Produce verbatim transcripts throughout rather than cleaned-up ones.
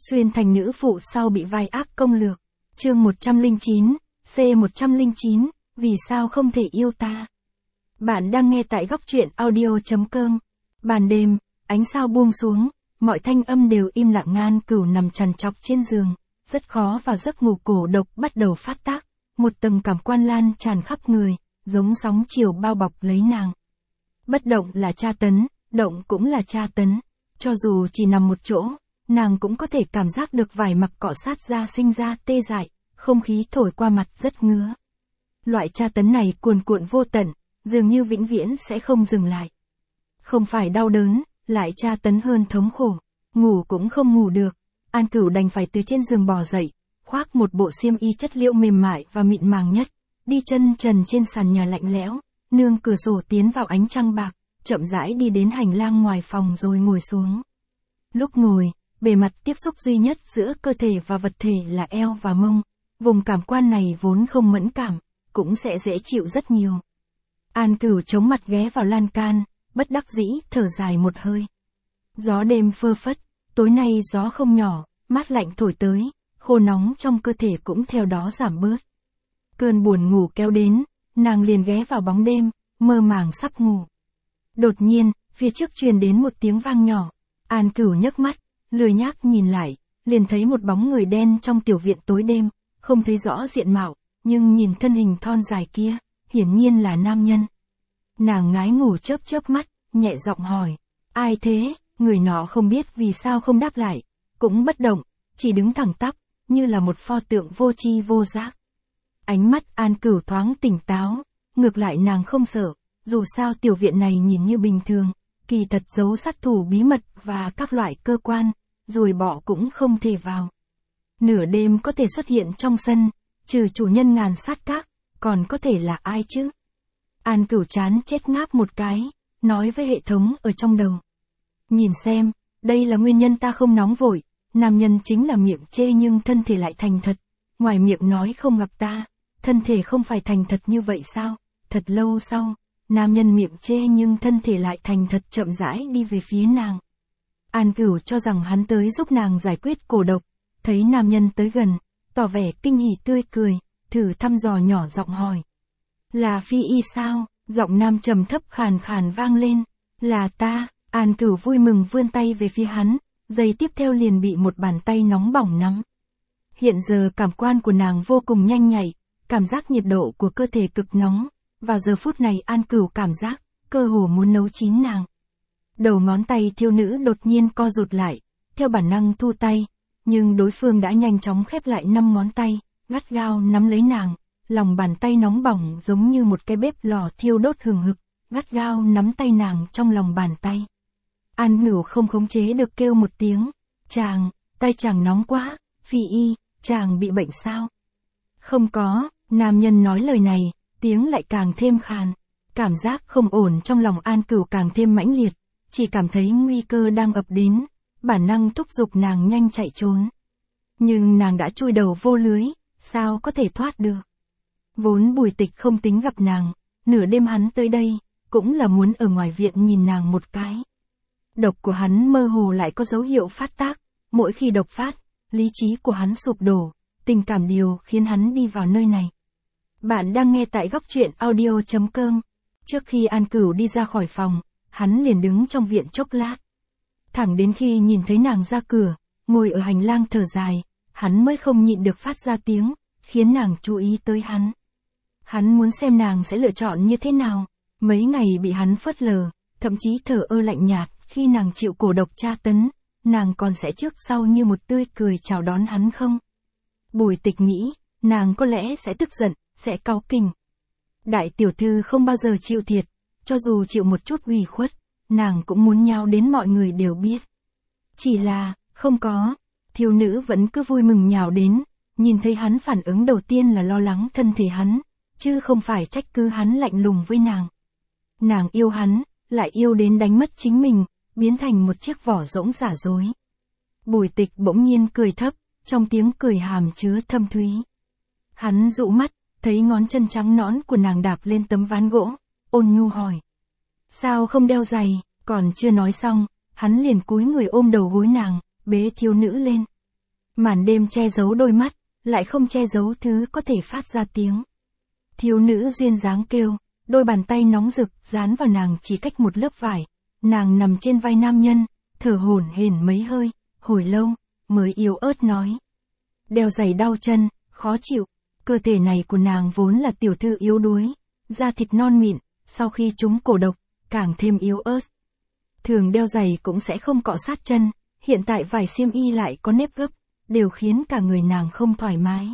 Xuyên thành nữ phụ sau bị vai ác công lược. Chương một trăm lẻ chín, C một trăm lẻ chín, vì sao không thể yêu ta? Bạn đang nghe tại góc truyện audio chấm com. Ban đêm, ánh sao buông xuống, mọi thanh âm đều im lặng. Ngan Cửu nằm trằn trọc trên giường, rất khó vào giấc ngủ. Cổ độc bắt đầu phát tác, một tầng cảm quan lan tràn khắp người, giống sóng chiều bao bọc lấy nàng. Bất động là tra tấn, động cũng là tra tấn. Cho dù chỉ nằm một chỗ, nàng cũng có thể cảm giác được vải mặc cọ sát ra sinh ra tê dại, không khí thổi qua mặt rất ngứa. Loại tra tấn này cuồn cuộn vô tận, dường như vĩnh viễn sẽ không dừng lại. Không phải đau đớn, lại tra tấn hơn thống khổ, ngủ cũng không ngủ được. An Cửu đành phải từ trên giường bò dậy, khoác một bộ xiêm y chất liệu mềm mại và mịn màng nhất, đi chân trần trên sàn nhà lạnh lẽo, nương cửa sổ tiến vào ánh trăng bạc, chậm rãi đi đến hành lang ngoài phòng rồi ngồi xuống. Lúc ngồi, bề mặt tiếp xúc duy nhất giữa cơ thể và vật thể là eo và mông, vùng cảm quan này vốn không mẫn cảm, cũng sẽ dễ chịu rất nhiều. An Cửu chống mặt ghé vào lan can, bất đắc dĩ thở dài một hơi. Gió đêm phơ phất, tối nay gió không nhỏ, mát lạnh thổi tới, khô nóng trong cơ thể cũng theo đó giảm bớt. Cơn buồn ngủ kéo đến, nàng liền ghé vào bóng đêm, mơ màng sắp ngủ. Đột nhiên, phía trước truyền đến một tiếng vang nhỏ. An Cửu nhấc mắt, lười nhác nhìn lại, liền thấy một bóng người đen trong tiểu viện tối đêm, không thấy rõ diện mạo, nhưng nhìn thân hình thon dài kia, hiển nhiên là nam nhân. Nàng ngái ngủ chớp chớp mắt, nhẹ giọng hỏi, ai thế? Người nọ không biết vì sao không đáp lại, cũng bất động, chỉ đứng thẳng tắp, như là một pho tượng vô tri vô giác. Ánh mắt An Cửu thoáng tỉnh táo, ngược lại nàng không sợ, dù sao tiểu viện này nhìn như bình thường, kỳ thật giấu sát thủ bí mật và các loại cơ quan, ruồi bọ cũng không thể vào. Nửa đêm có thể xuất hiện trong sân, trừ chủ nhân ngàn sát các, còn có thể là ai chứ? An Cửu chán chết ngáp một cái, nói với hệ thống ở trong đầu. Nhìn xem, đây là nguyên nhân ta không nóng vội, nam nhân chính là miệng chê nhưng thân thể lại thành thật, ngoài miệng nói không gặp ta, thân thể không phải thành thật như vậy sao? Thật lâu sau, nam nhân miệng chê nhưng thân thể lại thành thật chậm rãi đi về phía nàng. An Cửu cho rằng hắn tới giúp nàng giải quyết cổ độc, thấy nam nhân tới gần, tỏ vẻ kinh hỉ tươi cười, thử thăm dò nhỏ giọng hỏi. Là Phi Y sao? Giọng nam trầm thấp khàn khàn vang lên. Là ta. An Cửu vui mừng vươn tay về phía hắn, giây tiếp theo liền bị một bàn tay nóng bỏng nắm. Hiện giờ cảm quan của nàng vô cùng nhanh nhạy, cảm giác nhiệt độ của cơ thể cực nóng. Vào giờ phút này An Cửu cảm giác, cơ hồ muốn nấu chín nàng. Đầu ngón tay thiếu nữ đột nhiên co rụt lại, theo bản năng thu tay, nhưng đối phương đã nhanh chóng khép lại năm ngón tay, gắt gao nắm lấy nàng, lòng bàn tay nóng bỏng giống như một cái bếp lò thiêu đốt hừng hực, gắt gao nắm tay nàng trong lòng bàn tay. An Cửu không khống chế được kêu một tiếng, chàng, tay chàng nóng quá, Phi Y, chàng bị bệnh sao? Không có, nam nhân nói lời này, tiếng lại càng thêm khàn, cảm giác không ổn trong lòng An Cửu càng thêm mãnh liệt, chỉ cảm thấy nguy cơ đang ập đến, bản năng thúc giục nàng nhanh chạy trốn. Nhưng nàng đã chui đầu vô lưới, sao có thể thoát được? Vốn Bùi Tịch không tính gặp nàng, nửa đêm hắn tới đây, cũng là muốn ở ngoài viện nhìn nàng một cái. Độc của hắn mơ hồ lại có dấu hiệu phát tác, mỗi khi độc phát, lý trí của hắn sụp đổ, tình cảm điều khiến hắn đi vào nơi này. Bạn đang nghe tại góc truyện audio chấm com. Trước khi An Cửu đi ra khỏi phòng, hắn liền đứng trong viện chốc lát. Thẳng đến khi nhìn thấy nàng ra cửa, ngồi ở hành lang thở dài, hắn mới không nhịn được phát ra tiếng, khiến nàng chú ý tới hắn. Hắn muốn xem nàng sẽ lựa chọn như thế nào. Mấy ngày bị hắn phớt lờ, thậm chí thờ ơ lạnh nhạt, khi nàng chịu cổ độc tra tấn, nàng còn sẽ trước sau như một tươi cười chào đón hắn không? Bùi Tịch nghĩ, nàng có lẽ sẽ tức giận, sẽ cáu kỉnh. Đại tiểu thư không bao giờ chịu thiệt, cho dù chịu một chút ủy khuất, nàng cũng muốn nhao đến mọi người đều biết. Chỉ là, không có, thiếu nữ vẫn cứ vui mừng nhào đến, nhìn thấy hắn phản ứng đầu tiên là lo lắng thân thể hắn, chứ không phải trách cứ hắn lạnh lùng với nàng. Nàng yêu hắn, lại yêu đến đánh mất chính mình, biến thành một chiếc vỏ rỗng giả dối. Bùi Tịch bỗng nhiên cười thấp, trong tiếng cười hàm chứa thâm thúy. Hắn dụ mắt, thấy ngón chân trắng nõn của nàng đạp lên tấm ván gỗ, ôn nhu hỏi. Sao không đeo giày? Còn chưa nói xong, hắn liền cúi người ôm đầu gối nàng, bế thiếu nữ lên. Màn đêm che giấu đôi mắt, lại không che giấu thứ có thể phát ra tiếng. Thiếu nữ duyên dáng kêu, đôi bàn tay nóng rực dán vào nàng chỉ cách một lớp vải. Nàng nằm trên vai nam nhân, thở hổn hển mấy hơi, hồi lâu, mới yếu ớt nói. Đeo giày đau chân, khó chịu, cơ thể này của nàng vốn là tiểu thư yếu đuối, da thịt non mịn, sau khi trúng cổ độc, càng thêm yếu ớt. Thường đeo giày cũng sẽ không cọ sát chân, hiện tại vải xiêm y lại có nếp gấp, đều khiến cả người nàng không thoải mái.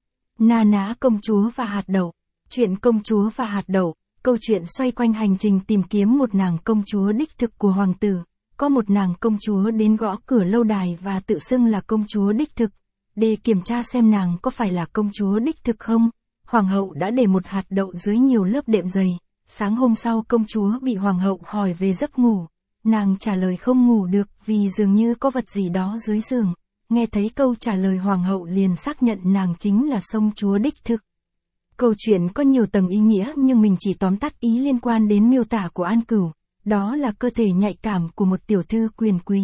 Na ná công chúa và hạt đậu. Chuyện công chúa và hạt đậu, câu chuyện xoay quanh hành trình tìm kiếm một nàng công chúa đích thực của hoàng tử. Có một nàng công chúa đến gõ cửa lâu đài và tự xưng là công chúa đích thực. Để kiểm tra xem nàng có phải là công chúa đích thực không, hoàng hậu đã để một hạt đậu dưới nhiều lớp đệm dày. Sáng hôm sau công chúa bị hoàng hậu hỏi về giấc ngủ. Nàng trả lời không ngủ được vì dường như có vật gì đó dưới giường. Nghe thấy câu trả lời hoàng hậu liền xác nhận nàng chính là công chúa đích thực. Câu chuyện có nhiều tầng ý nghĩa nhưng mình chỉ tóm tắt ý liên quan đến miêu tả của An Cửu, đó là cơ thể nhạy cảm của một tiểu thư quyền quý.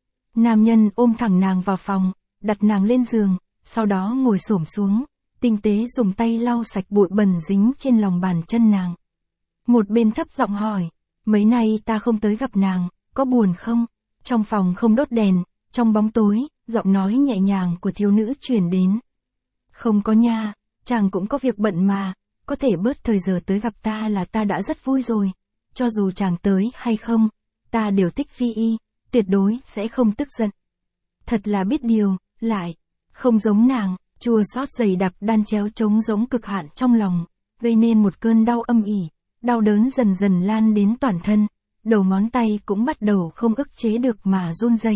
Nam nhân ôm thẳng nàng vào phòng, đặt nàng lên giường, sau đó ngồi xổm xuống, tinh tế dùng tay lau sạch bụi bẩn dính trên lòng bàn chân nàng. Một bên thấp giọng hỏi, mấy nay ta không tới gặp nàng, có buồn không? Trong phòng không đốt đèn, trong bóng tối, giọng nói nhẹ nhàng của thiếu nữ truyền đến. Không có nha. Chàng cũng có việc bận mà, có thể bớt thời giờ tới gặp ta là ta đã rất vui rồi. Cho dù chàng tới hay không, ta đều thích Phi Y, tuyệt đối sẽ không tức giận. Thật là biết điều, lại, không giống nàng, chua xót dày đặc đan chéo trống giống cực hạn trong lòng, gây nên một cơn đau âm ỉ, đau đớn dần dần lan đến toàn thân, đầu ngón tay cũng bắt đầu không ức chế được mà run rẩy.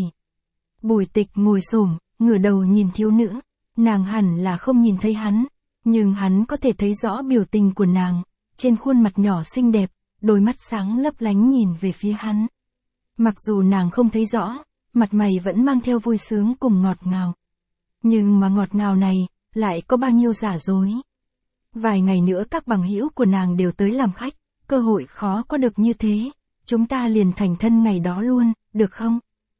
Bùi Tịch ngồi xổm, ngửa đầu nhìn thiếu nữ, nàng hẳn là không nhìn thấy hắn. Nhưng hắn có thể thấy rõ biểu tình của nàng, trên khuôn mặt nhỏ xinh đẹp, đôi mắt sáng lấp lánh nhìn về phía hắn. Mặc dù nàng không thấy rõ, mặt mày vẫn mang theo vui sướng cùng ngọt ngào. Nhưng mà ngọt ngào này, lại có bao nhiêu giả dối. Vài ngày nữa các bằng hữu của nàng đều tới làm khách, cơ hội khó có được như thế, chúng ta liền thành thân ngày đó luôn, được không?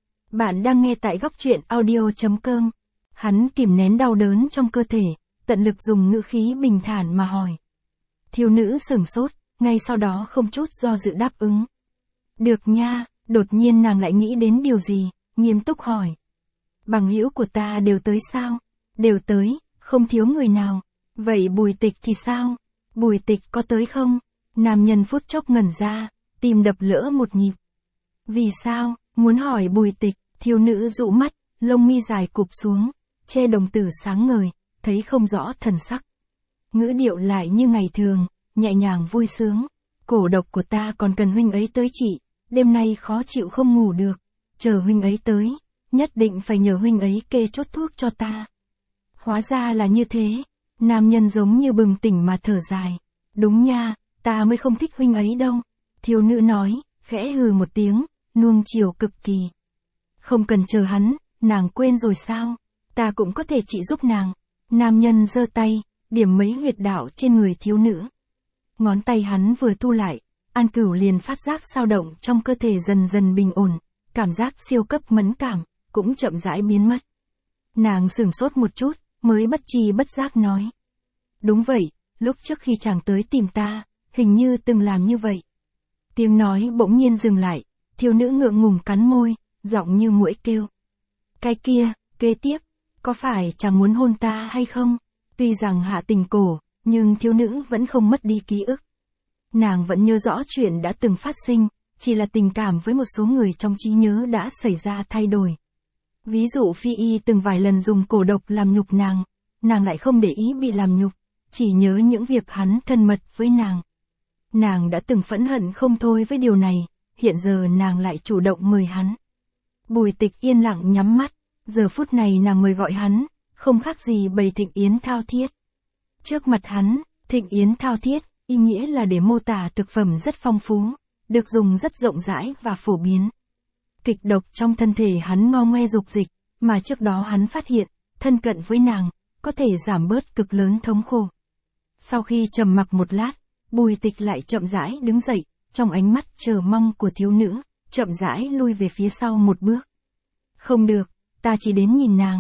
Bạn đang nghe tại góc truyện audio chấm com. Hắn kìm nén đau đớn trong cơ thể, tận lực dùng ngữ khí bình thản mà hỏi. Thiếu nữ sửng sốt, ngay sau đó không chút do dự đáp ứng. Được nha, đột nhiên nàng lại nghĩ đến điều gì, nghiêm túc hỏi. Bằng hữu của ta đều tới sao? Đều tới, không thiếu người nào. Vậy Bùi Tịch thì sao? Bùi Tịch có tới không? Nam nhân phút chốc ngẩn ra, tim đập lỡ một nhịp. Vì sao? Muốn hỏi Bùi Tịch, thiếu nữ dụ mắt, lông mi dài cụp xuống, che đồng tử sáng ngời, thấy không rõ thần sắc. Ngữ điệu lại như ngày thường, nhẹ nhàng vui sướng. Cổ độc của ta còn cần huynh ấy tới trị, đêm nay khó chịu không ngủ được, chờ huynh ấy tới, nhất định phải nhờ huynh ấy kê chốt thuốc cho ta. Hóa ra là như thế, nam nhân giống như bừng tỉnh mà thở dài. Đúng nha, ta mới không thích huynh ấy đâu. Thiếu nữ nói, khẽ hừ một tiếng, nuông chiều cực kỳ. Không cần chờ hắn, nàng quên rồi sao? Ta cũng có thể trị giúp nàng. Nam nhân giơ tay, điểm mấy huyệt đạo trên người thiếu nữ. Ngón tay hắn vừa thu lại, An Cửu liền phát giác dao động trong cơ thể dần dần bình ổn, cảm giác siêu cấp mẫn cảm, cũng chậm rãi biến mất. Nàng sửng sốt một chút, mới bất tri bất giác nói. Đúng vậy, lúc trước khi chàng tới tìm ta, hình như từng làm như vậy. Tiếng nói bỗng nhiên dừng lại, thiếu nữ ngượng ngùng cắn môi, giọng như muỗi kêu. Cái kia, kế tiếp, có phải chàng muốn hôn ta hay không? Tuy rằng hạ tình cổ, nhưng thiếu nữ vẫn không mất đi ký ức. Nàng vẫn nhớ rõ chuyện đã từng phát sinh, chỉ là tình cảm với một số người trong trí nhớ đã xảy ra thay đổi. Ví dụ Phi Y từng vài lần dùng cổ độc làm nhục nàng, nàng lại không để ý bị làm nhục, chỉ nhớ những việc hắn thân mật với nàng. Nàng đã từng phẫn hận không thôi với điều này, hiện giờ nàng lại chủ động mời hắn. Bùi Tịch yên lặng nhắm mắt, giờ phút này nàng mời gọi hắn, không khác gì bày thịnh yến thao thiết. Trước mặt hắn, thịnh yến thao thiết, ý nghĩa là để mô tả thực phẩm rất phong phú, được dùng rất rộng rãi và phổ biến. Kịch độc trong thân thể hắn ngo ngoe dục dịch, mà trước đó hắn phát hiện, thân cận với nàng, có thể giảm bớt cực lớn thống khổ. Sau khi trầm mặc một lát, Bùi Tịch lại chậm rãi đứng dậy, trong ánh mắt chờ mong của thiếu nữ, chậm rãi lui về phía sau một bước. Không được, ta chỉ đến nhìn nàng.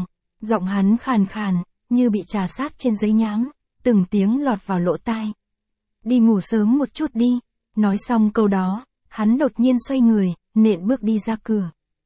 Giọng hắn khàn khàn, như bị trà sát trên giấy nhám, từng tiếng lọt vào lỗ tai. Đi ngủ sớm một chút đi. Nói xong câu đó, hắn đột nhiên xoay người, nện bước đi ra cửa.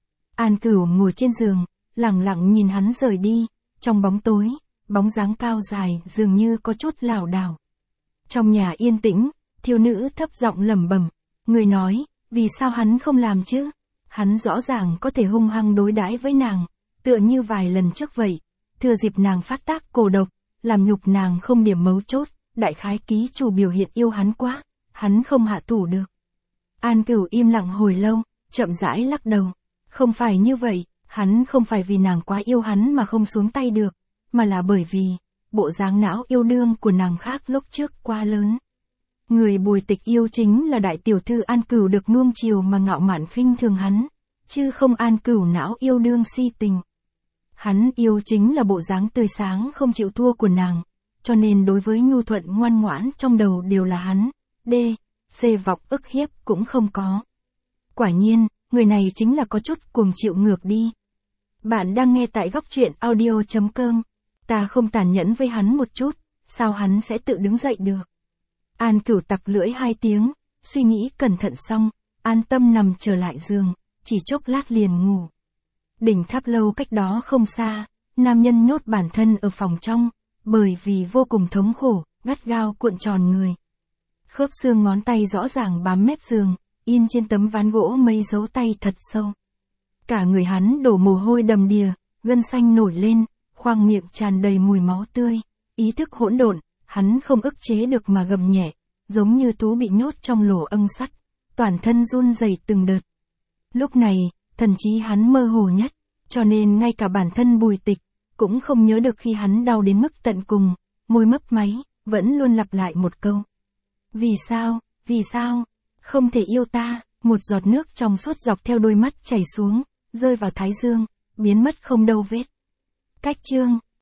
An Cửu ngồi trên giường, lặng lặng nhìn hắn rời đi, trong bóng tối, bóng dáng cao dài dường như có chút lảo đảo. Trong nhà yên tĩnh, thiếu nữ thấp giọng lẩm bẩm, người nói, vì sao hắn không làm chứ? Hắn rõ ràng có thể hung hăng đối đãi với nàng, tựa như vài lần trước vậy, thừa dịp nàng phát tác cổ độc, làm nhục nàng không điểm mấu chốt, đại khái ký chủ biểu hiện yêu hắn quá, hắn không hạ thủ được. An Cửu im lặng hồi lâu, chậm rãi lắc đầu, không phải như vậy, hắn không phải vì nàng quá yêu hắn mà không xuống tay được, mà là bởi vì, bộ dáng não yêu đương của nàng khác lúc trước quá lớn. Người Bùi Tịch yêu chính là đại tiểu thư An Cửu được nuông chiều mà ngạo mạn khinh thường hắn, chứ không An Cửu não yêu đương si tình. Hắn yêu chính là bộ dáng tươi sáng không chịu thua của nàng, cho nên đối với nhu thuận ngoan ngoãn trong đầu đều là hắn, D, C vọng ức hiếp cũng không có. Quả nhiên, người này chính là có chút cuồng chịu ngược đi. Bạn đang nghe tại góc truyện audio chấm com. Ta không tàn nhẫn với hắn một chút, sao hắn sẽ tự đứng dậy được? An Cửu tặc lưỡi hai tiếng, suy nghĩ cẩn thận xong, an tâm nằm trở lại giường, chỉ chốc lát liền ngủ. Đỉnh tháp lâu cách đó không xa, nam nhân nhốt bản thân ở phòng trong, bởi vì vô cùng thống khổ, gắt gao cuộn tròn người. Khớp xương ngón tay rõ ràng bám mép giường, in trên tấm ván gỗ mấy dấu tay thật sâu. Cả người hắn đổ mồ hôi đầm đìa, gân xanh nổi lên, khoang miệng tràn đầy mùi máu tươi, ý thức hỗn độn, hắn không ức chế được mà gầm nhẹ, giống như thú bị nhốt trong lỗ âng sắt, toàn thân run rẩy từng đợt. Lúc này, thần trí hắn mơ hồ nhất, cho nên ngay cả bản thân Bùi Tịch cũng không nhớ được khi hắn đau đến mức tận cùng, môi mấp máy, vẫn luôn lặp lại một câu. Vì sao, vì sao, không thể yêu ta? Một giọt nước trong suốt dọc theo đôi mắt chảy xuống, rơi vào thái dương, biến mất không đâu vết. Cách chương